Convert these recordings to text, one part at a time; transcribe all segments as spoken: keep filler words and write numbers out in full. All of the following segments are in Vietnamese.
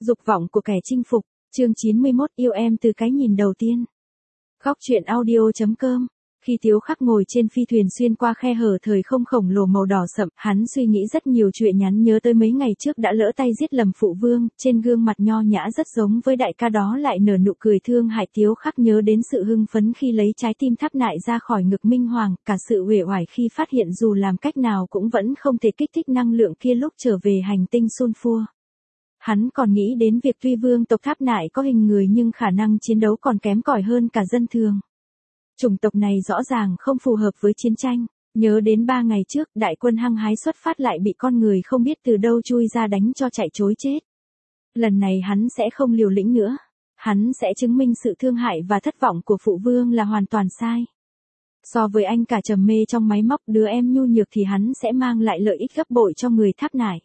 Dục vọng của kẻ chinh phục, chương chín mươi mốt, yêu em từ cái nhìn đầu tiên. Góc truyện audio chấm com. Khi Tiếu Khắc ngồi trên phi thuyền xuyên qua khe hở thời không khổng lồ màu đỏ sậm, hắn suy nghĩ rất nhiều chuyện, nhắn nhớ tới mấy ngày trước đã lỡ tay giết lầm phụ vương, trên gương mặt nho nhã rất giống với đại ca đó lại nở nụ cười thương hại. Tiếu Khắc nhớ đến sự hưng phấn khi lấy trái tim Tháp Nại ra khỏi ngực Minh Hoàng, cả sự uể oải khi phát hiện dù làm cách nào cũng vẫn không thể kích thích năng lượng kia lúc trở về hành tinh Sunfua. Hắn còn nghĩ đến việc tuy vương tộc Tháp Nại có hình người nhưng khả năng chiến đấu còn kém cỏi hơn cả dân thường. Chủng tộc này rõ ràng không phù hợp với chiến tranh. Nhớ đến ba ngày trước, đại quân hăng hái xuất phát lại bị con người không biết từ đâu chui ra đánh cho chạy trối chết. Lần này hắn sẽ không liều lĩnh nữa. Hắn sẽ chứng minh sự thương hại và thất vọng của phụ vương là hoàn toàn sai. So với anh cả trầm mê trong máy móc đứa em nhu nhược thì hắn sẽ mang lại lợi ích gấp bội cho người Tháp Nại.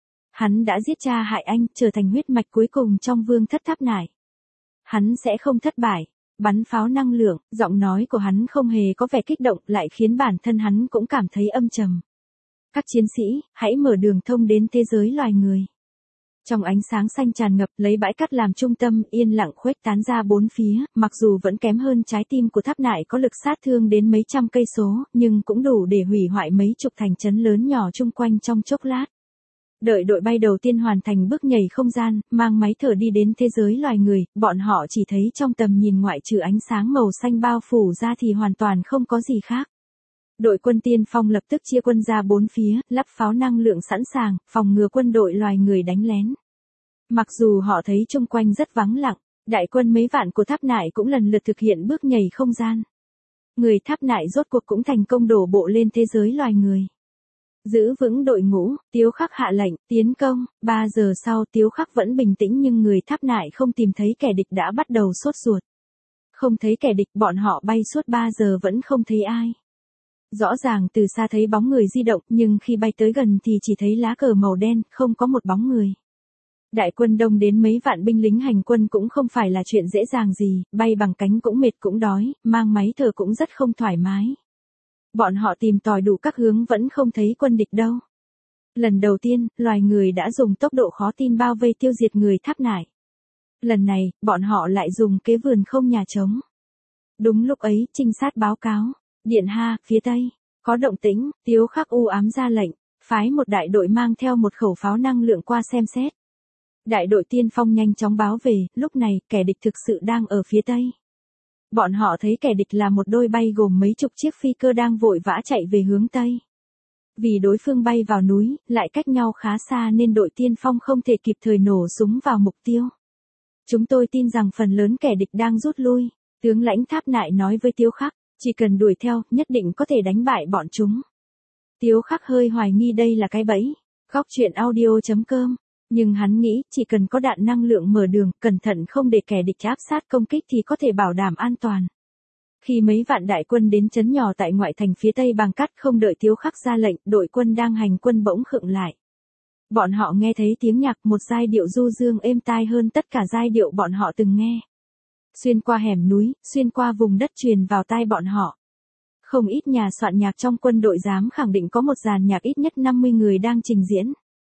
Hắn đã giết cha hại anh, trở thành huyết mạch cuối cùng trong vương thất Tháp Nại. Hắn sẽ không thất bại. Bắn pháo năng lượng, giọng nói của hắn không hề có vẻ kích động, lại khiến bản thân hắn cũng cảm thấy âm trầm. Các chiến sĩ, hãy mở đường thông đến thế giới loài người. Trong ánh sáng xanh tràn ngập, lấy bãi cát làm trung tâm, yên lặng khuếch tán ra bốn phía, mặc dù vẫn kém hơn trái tim của Tháp Nại có lực sát thương đến mấy trăm cây số, nhưng cũng đủ để hủy hoại mấy chục thành trấn lớn nhỏ chung quanh trong chốc lát. Đợi đội bay đầu tiên hoàn thành bước nhảy không gian, mang máy thở đi đến thế giới loài người, bọn họ chỉ thấy trong tầm nhìn ngoại trừ ánh sáng màu xanh bao phủ ra thì hoàn toàn không có gì khác. Đội quân tiên phong lập tức chia quân ra bốn phía, lắp pháo năng lượng sẵn sàng, phòng ngừa quân đội loài người đánh lén. Mặc dù họ thấy chung quanh rất vắng lặng, đại quân mấy vạn của Tháp Nại cũng lần lượt thực hiện bước nhảy không gian. Người Tháp Nại rốt cuộc cũng thành công đổ bộ lên thế giới loài người. Giữ vững đội ngũ, Tiếu Khắc hạ lệnh, tiến công. Ba giờ sau Tiếu Khắc vẫn bình tĩnh nhưng người Tháp Nại không tìm thấy kẻ địch đã bắt đầu sốt ruột. Không thấy kẻ địch, bọn họ bay suốt ba giờ vẫn không thấy ai. Rõ ràng từ xa thấy bóng người di động nhưng khi bay tới gần thì chỉ thấy lá cờ màu đen, không có một bóng người. Đại quân đông đến mấy vạn binh lính hành quân cũng không phải là chuyện dễ dàng gì, bay bằng cánh cũng mệt cũng đói, mang máy thở cũng rất không thoải mái. Bọn họ tìm tòi đủ các hướng vẫn không thấy quân địch đâu. Lần đầu tiên, loài người đã dùng tốc độ khó tin bao vây tiêu diệt người Tháp Nại. Lần này, bọn họ lại dùng kế vườn không nhà trống. Đúng lúc ấy, trinh sát báo cáo. Điện Ha, phía tây, có động tĩnh. Tiếu Khắc u ám ra lệnh, phái một đại đội mang theo một khẩu pháo năng lượng qua xem xét. Đại đội tiên phong nhanh chóng báo về, lúc này, kẻ địch thực sự đang ở phía tây. Bọn họ thấy kẻ địch là một đôi bay gồm mấy chục chiếc phi cơ đang vội vã chạy về hướng Tây. Vì đối phương bay vào núi, lại cách nhau khá xa nên đội tiên phong không thể kịp thời nổ súng vào mục tiêu. Chúng tôi tin rằng phần lớn kẻ địch đang rút lui, tướng lãnh Tháp Nại nói với Tiếu Khắc, chỉ cần đuổi theo, nhất định có thể đánh bại bọn chúng. Tiếu Khắc hơi hoài nghi đây là cái bẫy. Góc truyện audio chấm com. Nhưng hắn nghĩ, chỉ cần có đạn năng lượng mở đường, cẩn thận không để kẻ địch áp sát công kích thì có thể bảo đảm an toàn. Khi mấy vạn đại quân đến trấn nhỏ tại ngoại thành phía tây Bang Cát, không đợi Tiếu Khắc ra lệnh, đội quân đang hành quân bỗng khựng lại. Bọn họ nghe thấy tiếng nhạc, một giai điệu du dương êm tai hơn tất cả giai điệu bọn họ từng nghe. Xuyên qua hẻm núi, xuyên qua vùng đất truyền vào tai bọn họ. Không ít nhà soạn nhạc trong quân đội dám khẳng định có một dàn nhạc ít nhất năm mươi người đang trình diễn.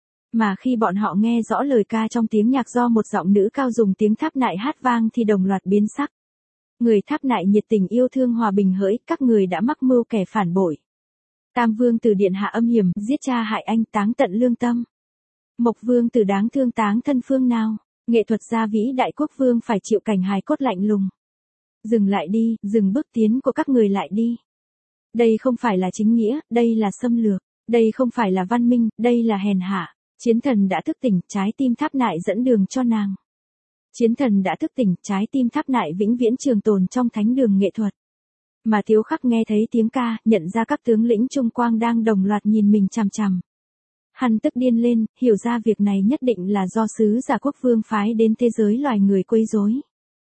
Mà khi bọn họ nghe rõ lời ca trong tiếng nhạc do một giọng nữ cao dùng tiếng Tháp Nại hát vang thì đồng loạt biến sắc. Người Tháp Nại nhiệt tình yêu thương hòa bình hỡi, các người đã mắc mưu kẻ phản bội. Tam vương tử điện hạ âm hiểm, giết cha hại anh, táng tận lương tâm. Mộc vương tử đáng thương táng thân phương nào, nghệ thuật gia vĩ đại quốc vương phải chịu cảnh hài cốt lạnh lùng. Dừng lại đi, dừng bước tiến của các người lại đi. Đây không phải là chính nghĩa, đây là xâm lược, đây không phải là văn minh, đây là hèn hạ. Chiến thần đã thức tỉnh, trái tim Tháp Nại dẫn đường cho nàng. Chiến thần đã thức tỉnh, trái tim Tháp Nại vĩnh viễn trường tồn trong thánh đường nghệ thuật. Mà Tiếu Khắc nghe thấy tiếng ca, nhận ra các tướng lĩnh Trung Quang đang đồng loạt nhìn mình chằm chằm. Hắn tức điên lên, hiểu ra việc này nhất định là do sứ giả quốc vương phái đến thế giới loài người quấy rối.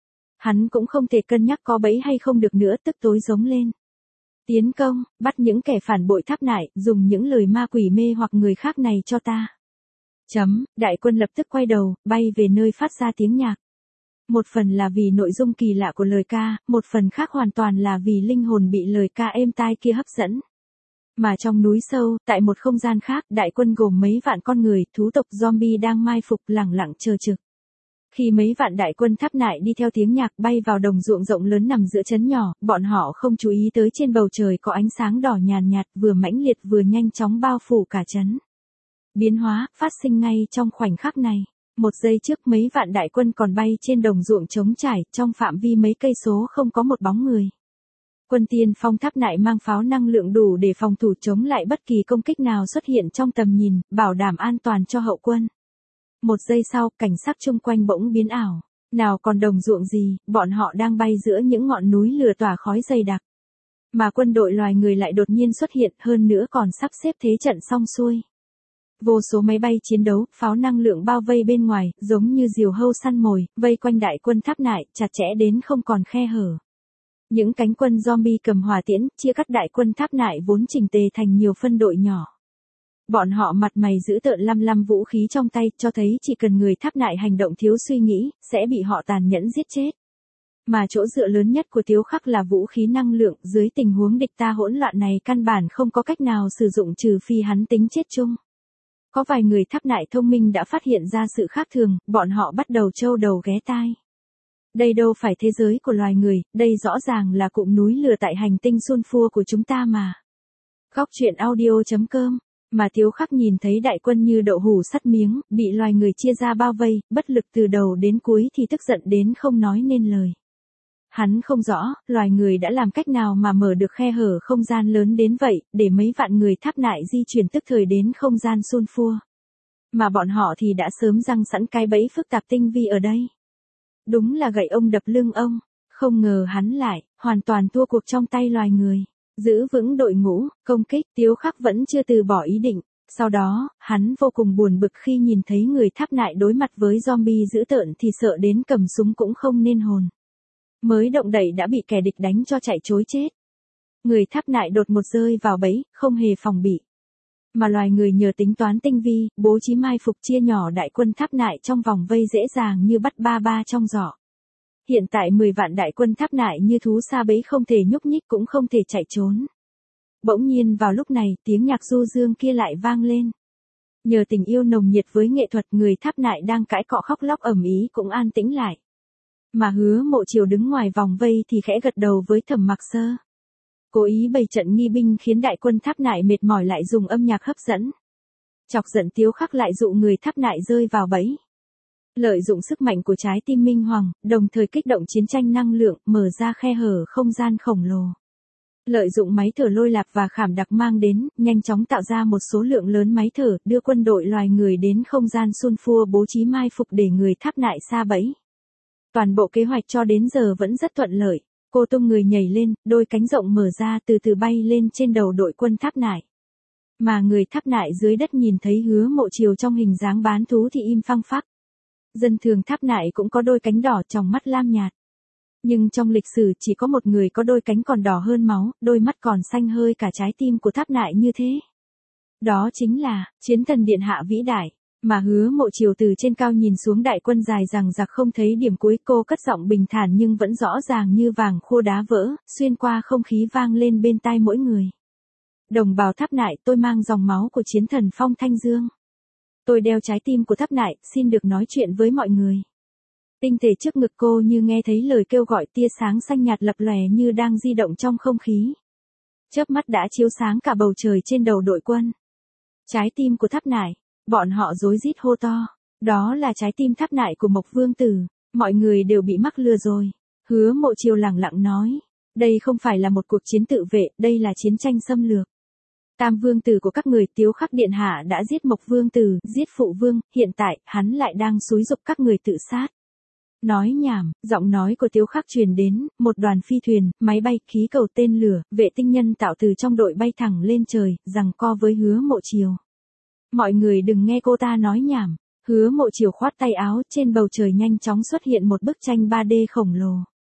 Hắn cũng không thể cân nhắc có bẫy hay không được nữa, tức tối giống lên. Tiến công, bắt những kẻ phản bội Tháp Nại, dùng những lời ma quỷ mê hoặc người khác này cho ta. Chấm, đại quân lập tức quay đầu, bay về nơi phát ra tiếng nhạc. Một phần là vì nội dung kỳ lạ của lời ca, một phần khác hoàn toàn là vì linh hồn bị lời ca êm tai kia hấp dẫn. Mà trong núi sâu, tại một không gian khác, đại quân gồm mấy vạn con người, thú tộc zombie đang mai phục lẳng lặng chờ trực. Khi mấy vạn đại quân Tháp Nại đi theo tiếng nhạc bay vào đồng ruộng rộng lớn nằm giữa trấn nhỏ, bọn họ không chú ý tới trên bầu trời có ánh sáng đỏ nhàn nhạt, vừa mãnh liệt vừa nhanh chóng bao phủ cả trấn. Biến hóa phát sinh ngay trong khoảnh khắc này. Một giây trước mấy vạn đại quân còn bay trên đồng ruộng trống trải, trong phạm vi mấy cây số không có một bóng người. Quân tiên phong Tháp Nại mang pháo năng lượng đủ để phòng thủ chống lại bất kỳ công kích nào xuất hiện trong tầm nhìn, bảo đảm an toàn cho hậu quân. Một giây sau, cảnh sắc chung quanh bỗng biến ảo. Nào còn đồng ruộng gì, bọn họ đang bay giữa những ngọn núi lửa tỏa khói dày đặc. Mà quân đội loài người lại đột nhiên xuất hiện, hơn nữa còn sắp xếp thế trận xong xuôi. Vô số máy bay chiến đấu, pháo năng lượng bao vây bên ngoài, giống như diều hâu săn mồi, vây quanh đại quân Tháp Nại, chặt chẽ đến không còn khe hở. Những cánh quân zombie cầm hỏa tiễn, chia cắt đại quân Tháp Nại vốn chỉnh tề thành nhiều phân đội nhỏ. Bọn họ mặt mày dữ tợn lăm lăm vũ khí trong tay, cho thấy chỉ cần người Tháp Nại hành động thiếu suy nghĩ, sẽ bị họ tàn nhẫn giết chết. Mà chỗ dựa lớn nhất của Tiếu Khắc là vũ khí năng lượng, dưới tình huống địch ta hỗn loạn này căn bản không có cách nào sử dụng trừ phi hắn tính chết chung. Có vài người Tháp Nại thông minh đã phát hiện ra sự khác thường, bọn họ bắt đầu trâu đầu ghé tai. Đây đâu phải thế giới của loài người, đây rõ ràng là cụm núi lửa tại hành tinh Sunfua của chúng ta mà. Góc truyện audio chấm com. Mà Tiếu Khắc nhìn thấy đại quân như đậu hũ sắt miếng, bị loài người chia ra bao vây, bất lực từ đầu đến cuối thì tức giận đến không nói nên lời. Hắn không rõ, loài người đã làm cách nào mà mở được khe hở không gian lớn đến vậy, để mấy vạn người Tháp Nại di chuyển tức thời đến không gian Sunfua. Mà bọn họ thì đã sớm răng sẵn cái bẫy phức tạp tinh vi ở đây. Đúng là gậy ông đập lưng ông, không ngờ hắn lại, hoàn toàn thua cuộc trong tay loài người. Giữ vững đội ngũ, công kích, Tiếu Khắc vẫn chưa từ bỏ ý định. Sau đó, hắn vô cùng buồn bực khi nhìn thấy người Tháp Nại đối mặt với zombie dữ tợn thì sợ đến cầm súng cũng không nên hồn. Mới động đậy đã bị kẻ địch đánh cho chạy trối chết. Người Tháp Nại đột một rơi vào bẫy, không hề phòng bị. Mà loài người nhờ tính toán tinh vi, bố trí mai phục chia nhỏ đại quân Tháp Nại trong vòng vây dễ dàng như bắt ba ba trong giỏ. Hiện tại mười vạn đại quân Tháp Nại như thú sa bẫy không thể nhúc nhích cũng không thể chạy trốn. Bỗng nhiên vào lúc này, tiếng nhạc du dương kia lại vang lên. Nhờ tình yêu nồng nhiệt với nghệ thuật, người Tháp Nại đang cãi cọ khóc lóc ầm ĩ cũng an tĩnh lại. Mà Hứa Mộ Chiều đứng ngoài vòng vây thì khẽ gật đầu với Thẩm Mặc Sơ. Cố ý bày trận nghi binh khiến đại quân Tháp Nại mệt mỏi lại dùng âm nhạc hấp dẫn. Chọc giận Tiếu Khắc lại dụ người Tháp Nại rơi vào bẫy. Lợi dụng sức mạnh của trái tim Minh Hoàng, đồng thời kích động chiến tranh năng lượng, mở ra khe hở không gian khổng lồ. Lợi dụng máy thở lôi lạp và khảm đặc mang đến, nhanh chóng tạo ra một số lượng lớn máy thở, đưa quân đội loài người đến không gian Sunfua bố trí mai phục để người Tháp Nại sa bẫy. Toàn bộ kế hoạch cho đến giờ vẫn rất thuận lợi. Cô tung người nhảy lên, đôi cánh rộng mở ra từ từ bay lên trên đầu đội quân Tháp Nại. Mà người Tháp Nại dưới đất nhìn thấy Hứa Mộ Chiều trong hình dáng bán thú thì im phăng phắc. Dân thường Tháp Nại cũng có đôi cánh đỏ trong mắt lam nhạt. Nhưng trong lịch sử chỉ có một người có đôi cánh còn đỏ hơn máu, đôi mắt còn xanh hơi cả trái tim của Tháp Nại như thế. Đó chính là, chiến thần điện hạ vĩ đại. Mà Hứa Mộ Chiều từ trên cao nhìn xuống đại quân dài rằng giặc không thấy điểm cuối, cô cất giọng bình thản nhưng vẫn rõ ràng như vàng khô đá vỡ, xuyên qua không khí vang lên bên tai mỗi người. Đồng bào Tháp Nại, tôi mang dòng máu của chiến thần Phong Thanh Dương. Tôi đeo trái tim của Tháp Nại, xin được nói chuyện với mọi người. Tinh thể trước ngực cô như nghe thấy lời kêu gọi, tia sáng xanh nhạt lập lòe như đang di động trong không khí. Chớp mắt đã chiếu sáng cả bầu trời trên đầu đội quân. Trái tim của Tháp Nại, bọn họ rối rít hô to. Đó là trái tim Tháp Nại của Mộc Vương Tử, mọi người đều bị mắc lừa rồi. Hứa Mộ Chiều lẳng lặng nói, đây không phải là một cuộc chiến tự vệ, đây là chiến tranh xâm lược. Tam vương tử của các người Tiếu Khắc điện hạ đã giết Mộc Vương Tử, giết phụ vương, hiện tại, hắn lại đang xúi giục các người tự sát. Nói nhảm, giọng nói của Tiếu Khắc truyền đến, một đoàn phi thuyền, máy bay, khí cầu tên lửa, vệ tinh nhân tạo từ trong đội bay thẳng lên trời, giằng co với Hứa Mộ Chiều. Mọi người đừng nghe cô ta nói nhảm. Hứa Mộ Chiều khoát tay áo, trên bầu trời nhanh chóng xuất hiện một bức tranh ba D khổng lồ.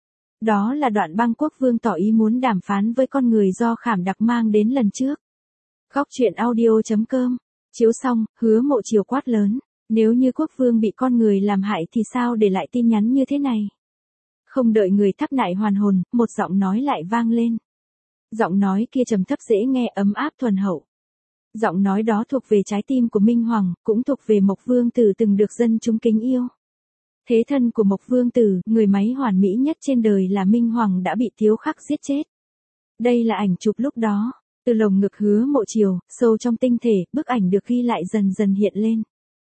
Đó là đoạn băng quốc vương tỏ ý muốn đàm phán với con người do khảm đặc mang đến lần trước. Góc truyện audio chấm com. Chiếu xong, Hứa Mộ Chiều quát lớn. Nếu như quốc vương bị con người làm hại thì sao để lại tin nhắn như thế này? Không đợi người Tháp Nại hoàn hồn, một giọng nói lại vang lên. Giọng nói kia trầm thấp dễ nghe, ấm áp thuần hậu. Giọng nói đó thuộc về trái tim của Minh Hoàng, cũng thuộc về Mộc Vương Tử từng được dân chúng kính yêu. Thế thân của Mộc Vương Tử, người máy hoàn mỹ nhất trên đời là Minh Hoàng đã bị Tiếu Khắc giết chết. Đây là ảnh chụp lúc đó, từ lồng ngực Hứa Mộ Chiều, sâu trong tinh thể, bức ảnh được ghi lại dần dần hiện lên.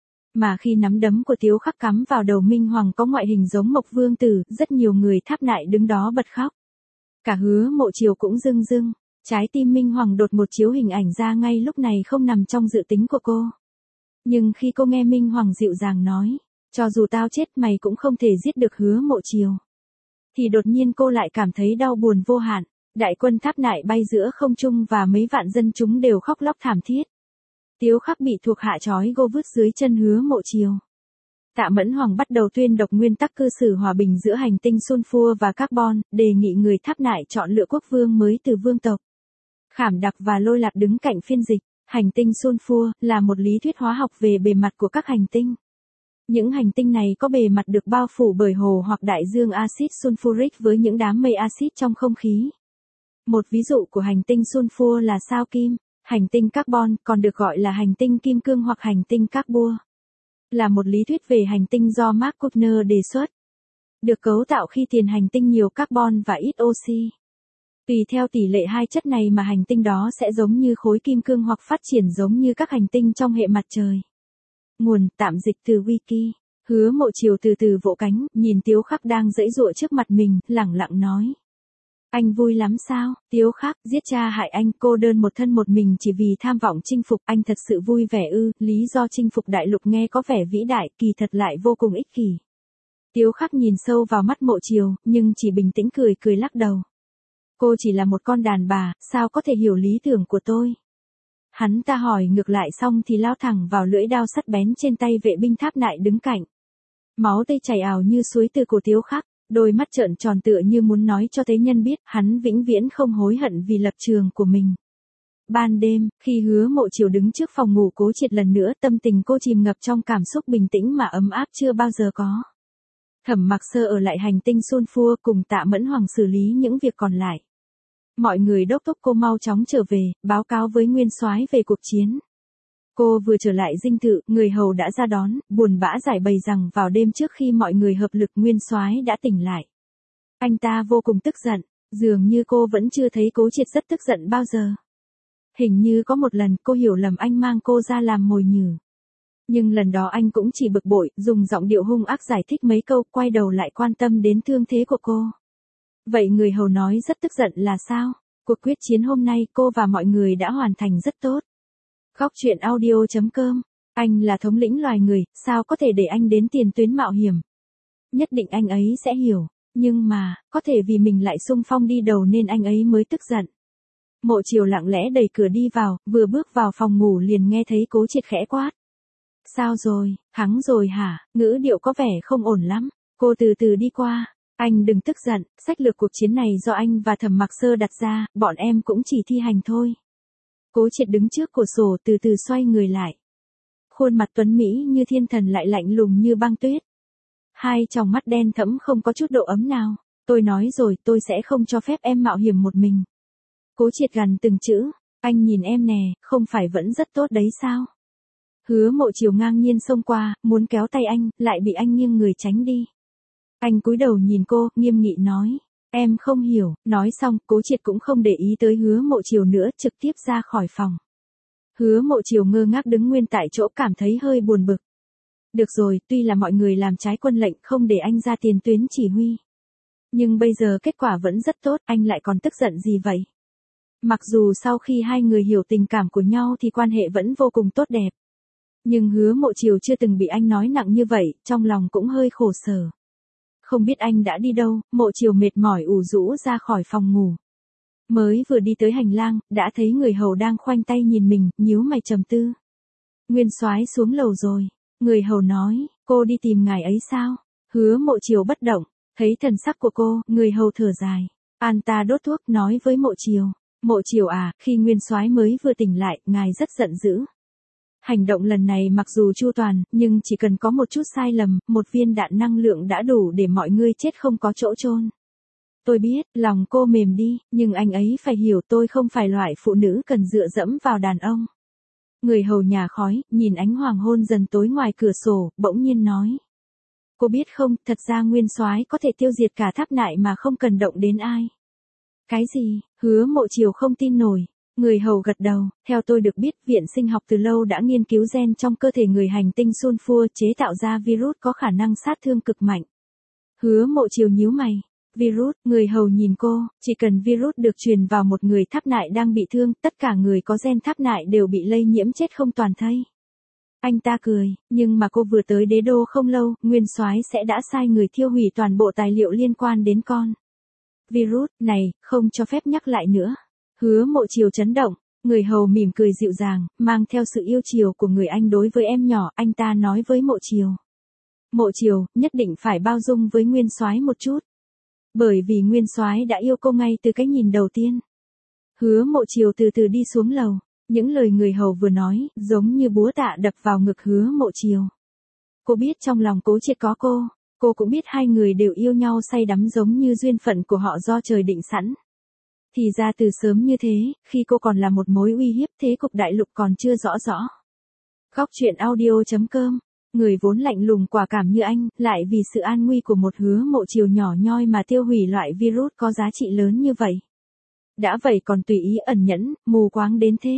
Mà khi nắm đấm của Tiếu Khắc cắm vào đầu Minh Hoàng có ngoại hình giống Mộc Vương Tử, rất nhiều người tháp nại đứng đó bật khóc. Cả Hứa Mộ Chiều cũng rưng rưng, trái tim Minh Hoàng đột một chiếu hình ảnh ra ngay lúc này không nằm trong dự tính của cô. Nhưng khi cô nghe Minh Hoàng dịu dàng nói, cho dù tao chết mày cũng không thể giết được Hứa Mộ Chiều, thì đột nhiên cô lại cảm thấy đau buồn vô hạn. Đại quân tháp nại bay giữa không trung và mấy vạn dân chúng đều khóc lóc thảm thiết. Tiếu Khắc bị thuộc hạ trói gô vứt dưới chân Hứa Mộ Chiều. Tạ Mẫn Hoàng bắt đầu tuyên đọc nguyên tắc cư xử hòa bình giữa hành tinh Sulfur và Carbon, đề nghị người tháp nại chọn lựa quốc vương mới từ vương tộc. Khảm Đặc và Lôi Lạc đứng cạnh phiên dịch. Hành tinh Sulfur là một lý thuyết hóa học về bề mặt của các hành tinh. Những hành tinh này có bề mặt được bao phủ bởi hồ hoặc đại dương axit sulfuric với những đám mây axit trong không khí. Một ví dụ của hành tinh Sulfur là sao Kim. Hành tinh Carbon, còn được gọi là hành tinh kim cương hoặc hành tinh Carbua, là một lý thuyết về hành tinh do Mark Kushner đề xuất. Được cấu tạo khi tiền hành tinh nhiều carbon và ít oxy. Tùy theo tỷ lệ hai chất này mà hành tinh đó sẽ giống như khối kim cương hoặc phát triển giống như các hành tinh trong hệ mặt trời. Nguồn tạm dịch từ Wiki. Hứa Mộ Chiều từ từ vỗ cánh, nhìn Tiếu Khắc đang giãy giụa trước mặt mình, lẳng lặng nói. Anh vui lắm sao? Tiếu Khắc, giết cha hại anh, cô đơn một thân một mình chỉ vì tham vọng chinh phục, anh thật sự vui vẻ ư? Lý do chinh phục đại lục nghe có vẻ vĩ đại, kỳ thật lại vô cùng ích kỷ. Tiếu Khắc nhìn sâu vào mắt Mộ Chiều, nhưng chỉ bình tĩnh cười cười lắc đầu. Cô chỉ là một con đàn bà, sao có thể hiểu lý tưởng của tôi? Hắn ta hỏi ngược lại xong thì lao thẳng vào lưỡi đao sắt bén trên tay vệ binh tháp nại đứng cạnh. Máu tươi chảy ào như suối từ cổ Tiếu Khắc, đôi mắt trợn tròn tựa như muốn nói cho thế nhân biết, hắn vĩnh viễn không hối hận vì lập trường của mình. Ban đêm, khi Hứa Mộ Chiều đứng trước phòng ngủ Cố Triệt lần nữa, tâm tình cô chìm ngập trong cảm xúc bình tĩnh mà ấm áp chưa bao giờ có. Thẩm Mặc Sơ ở lại hành tinh Sulfur cùng Tạ Mẫn Hoàng xử lý những việc còn lại. Mọi người đốc thúc cô mau chóng trở về, báo cáo với Nguyên Soái về cuộc chiến. Cô vừa trở lại dinh thự, người hầu đã ra đón, buồn bã giải bày rằng vào đêm trước khi mọi người hợp lực Nguyên Soái đã tỉnh lại. Anh ta vô cùng tức giận, dường như cô vẫn chưa thấy Cố Triệt rất tức giận bao giờ. Hình như có một lần cô hiểu lầm anh mang cô ra làm mồi nhử. Nhưng lần đó anh cũng chỉ bực bội, dùng giọng điệu hung ác giải thích mấy câu, quay đầu lại quan tâm đến thương thế của cô. Vậy người hầu nói rất tức giận là sao? Cuộc quyết chiến hôm nay cô và mọi người đã hoàn thành rất tốt. Góc truyện audio chấm com. Anh là thống lĩnh loài người, sao có thể để anh đến tiền tuyến mạo hiểm? Nhất định anh ấy sẽ hiểu, nhưng mà, có thể vì mình lại xung phong đi đầu nên anh ấy mới tức giận. Mộ Chiều lặng lẽ đẩy cửa đi vào, vừa bước vào phòng ngủ liền nghe thấy Cố Triệt khẽ quát. Sao rồi, thắng rồi hả? Ngữ điệu có vẻ không ổn lắm. Cô từ từ đi qua. Anh đừng tức giận, sách lược cuộc chiến này do anh và Thẩm Mặc Sơ đặt ra, bọn em cũng chỉ thi hành thôi. Cố Triệt đứng trước cửa sổ từ từ xoay người lại. Khuôn mặt tuấn Mỹ như thiên thần lại lạnh lùng như băng tuyết. Hai tròng mắt đen thẫm không có chút độ ấm nào. Tôi nói rồi, tôi sẽ không cho phép em mạo hiểm một mình. Cố Triệt gằn từng chữ, anh nhìn em nè, không phải vẫn rất tốt đấy sao? Hứa Mộ Chiều ngang nhiên xông qua, muốn kéo tay anh, lại bị anh nghiêng người tránh đi. Anh cúi đầu nhìn cô, nghiêm nghị nói, em không hiểu. Nói xong, Cố Triệt cũng không để ý tới Hứa Mộ Chiều nữa, trực tiếp ra khỏi phòng. Hứa Mộ Chiều ngơ ngác đứng nguyên tại chỗ, cảm thấy hơi buồn bực. Được rồi, tuy là mọi người làm trái quân lệnh không để anh ra tiền tuyến chỉ huy. Nhưng bây giờ kết quả vẫn rất tốt, anh lại còn tức giận gì vậy? Mặc dù sau khi hai người hiểu tình cảm của nhau thì quan hệ vẫn vô cùng tốt đẹp. Nhưng Hứa Mộ Chiều chưa từng bị anh nói nặng như vậy, trong lòng cũng hơi khổ sở. Không biết anh đã đi đâu, Mộ Chiều mệt mỏi ủ rũ ra khỏi phòng ngủ. Mới vừa đi tới hành lang, đã thấy người hầu đang khoanh tay nhìn mình, nhíu mày trầm tư. Nguyên Soái xuống lầu rồi. Người hầu nói, cô đi tìm ngài ấy sao? Hứa Mộ Chiều bất động, thấy thần sắc của cô, người hầu thở dài. An ta đốt thuốc nói với Mộ Chiều. Mộ Chiều à, khi Nguyên Soái mới vừa tỉnh lại, ngài rất giận dữ. Hành động lần này mặc dù chu toàn, nhưng chỉ cần có một chút sai lầm, một viên đạn năng lượng đã đủ để mọi người chết không có chỗ chôn. Tôi biết, lòng cô mềm đi, nhưng anh ấy phải hiểu tôi không phải loại phụ nữ cần dựa dẫm vào đàn ông. Người hầu nhà khói, nhìn ánh hoàng hôn dần tối ngoài cửa sổ, bỗng nhiên nói. Cô biết không, thật ra Nguyên Soái có thể tiêu diệt cả Tháp Nại mà không cần động đến ai. Cái gì? Hứa Mộ Chiều không tin nổi. Người hầu gật đầu, theo tôi được biết, viện sinh học từ lâu đã nghiên cứu gen trong cơ thể người hành tinh Sulfur chế tạo ra virus có khả năng sát thương cực mạnh. Hứa Mộ Chiều nhíu mày. Virus, người hầu nhìn cô, chỉ cần virus được truyền vào một người Tháp Nại đang bị thương, tất cả người có gen Tháp Nại đều bị lây nhiễm chết không toàn thây. Anh ta cười, nhưng mà cô vừa tới đế đô không lâu, Nguyên Soái sẽ đã sai người thiêu hủy toàn bộ tài liệu liên quan đến con virus này, không cho phép nhắc lại nữa. Hứa Mộ Chiều chấn động, người hầu mỉm cười dịu dàng, mang theo sự yêu chiều của người anh đối với em nhỏ, anh ta nói với Mộ Chiều. Mộ Chiều, nhất định phải bao dung với Nguyên Soái một chút. Bởi vì Nguyên Soái đã yêu cô ngay từ cái nhìn đầu tiên. Hứa Mộ Chiều từ từ đi xuống lầu, những lời người hầu vừa nói, giống như búa tạ đập vào ngực Hứa Mộ Chiều. Cô biết trong lòng Cố Triệt có cô, cô cũng biết hai người đều yêu nhau say đắm giống như duyên phận của họ do trời định sẵn. Thì ra từ sớm như thế, khi cô còn là một mối uy hiếp, thế cục đại lục còn chưa rõ rõ. Góc truyện audio chấm com, người vốn lạnh lùng quả cảm như anh, lại vì sự an nguy của một Hứa Mộ Chiều nhỏ nhoi mà tiêu hủy loại virus có giá trị lớn như vậy. Đã vậy còn tùy ý ẩn nhẫn, mù quáng đến thế.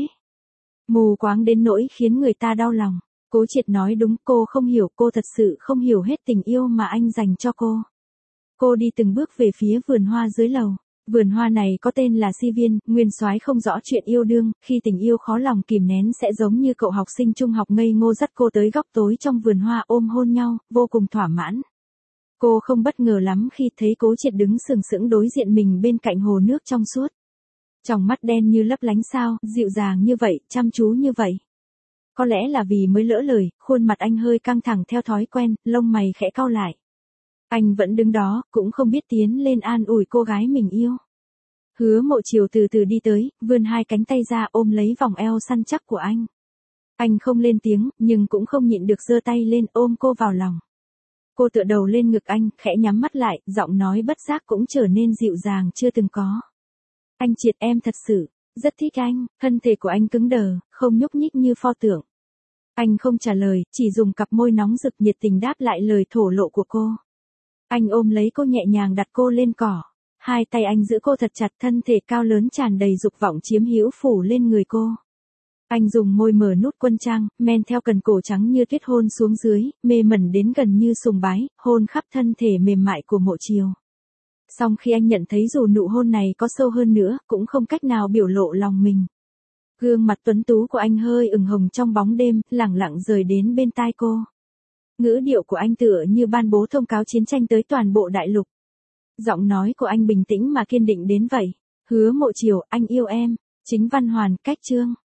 Mù quáng đến nỗi khiến người ta đau lòng. Cố Triệt nói đúng, cô không hiểu, cô thật sự không hiểu hết tình yêu mà anh dành cho cô. Cô đi từng bước về phía vườn hoa dưới lầu. Vườn hoa này có tên là Si Viên, Nguyên Soái không rõ chuyện yêu đương, khi tình yêu khó lòng kìm nén sẽ giống như cậu học sinh trung học ngây ngô dắt cô tới góc tối trong vườn hoa ôm hôn nhau, vô cùng thỏa mãn. Cô không bất ngờ lắm khi thấy Cố Triệt đứng sừng sững đối diện mình bên cạnh hồ nước trong suốt. Tròng mắt đen như lấp lánh sao, dịu dàng như vậy, chăm chú như vậy. Có lẽ là vì mới lỡ lời, khuôn mặt anh hơi căng thẳng theo thói quen, lông mày khẽ cau lại. Anh vẫn đứng đó, cũng không biết tiến lên an ủi cô gái mình yêu. Hứa Mộ Chiều từ từ đi tới, vươn hai cánh tay ra ôm lấy vòng eo săn chắc của anh. Anh không lên tiếng, nhưng cũng không nhịn được giơ tay lên ôm cô vào lòng. Cô tựa đầu lên ngực anh, khẽ nhắm mắt lại, giọng nói bất giác cũng trở nên dịu dàng chưa từng có. Anh Triệt, em thật sự rất thích anh. Thân thể của anh cứng đờ, không nhúc nhích như pho tượng. Anh không trả lời, chỉ dùng cặp môi nóng rực nhiệt tình đáp lại lời thổ lộ của cô. Anh ôm lấy cô nhẹ nhàng đặt cô lên cỏ. Hai tay anh giữ cô thật chặt, thân thể cao lớn tràn đầy dục vọng chiếm hữu phủ lên người cô. Anh dùng môi mở nút quân trang, men theo cần cổ trắng như tuyết hôn xuống dưới, mê mẩn đến gần như sùng bái, hôn khắp thân thể mềm mại của Mộ Chiều. Song khi anh nhận thấy dù nụ hôn này có sâu hơn nữa, cũng không cách nào biểu lộ lòng mình. Gương mặt tuấn tú của anh hơi ửng hồng trong bóng đêm, lẳng lặng rời đến bên tai cô. Ngữ điệu của anh tựa như ban bố thông cáo chiến tranh tới toàn bộ đại lục. Giọng nói của anh bình tĩnh mà kiên định đến vậy. Hứa Mộ Chiều, anh yêu em. Chính văn hoàn, cách chương.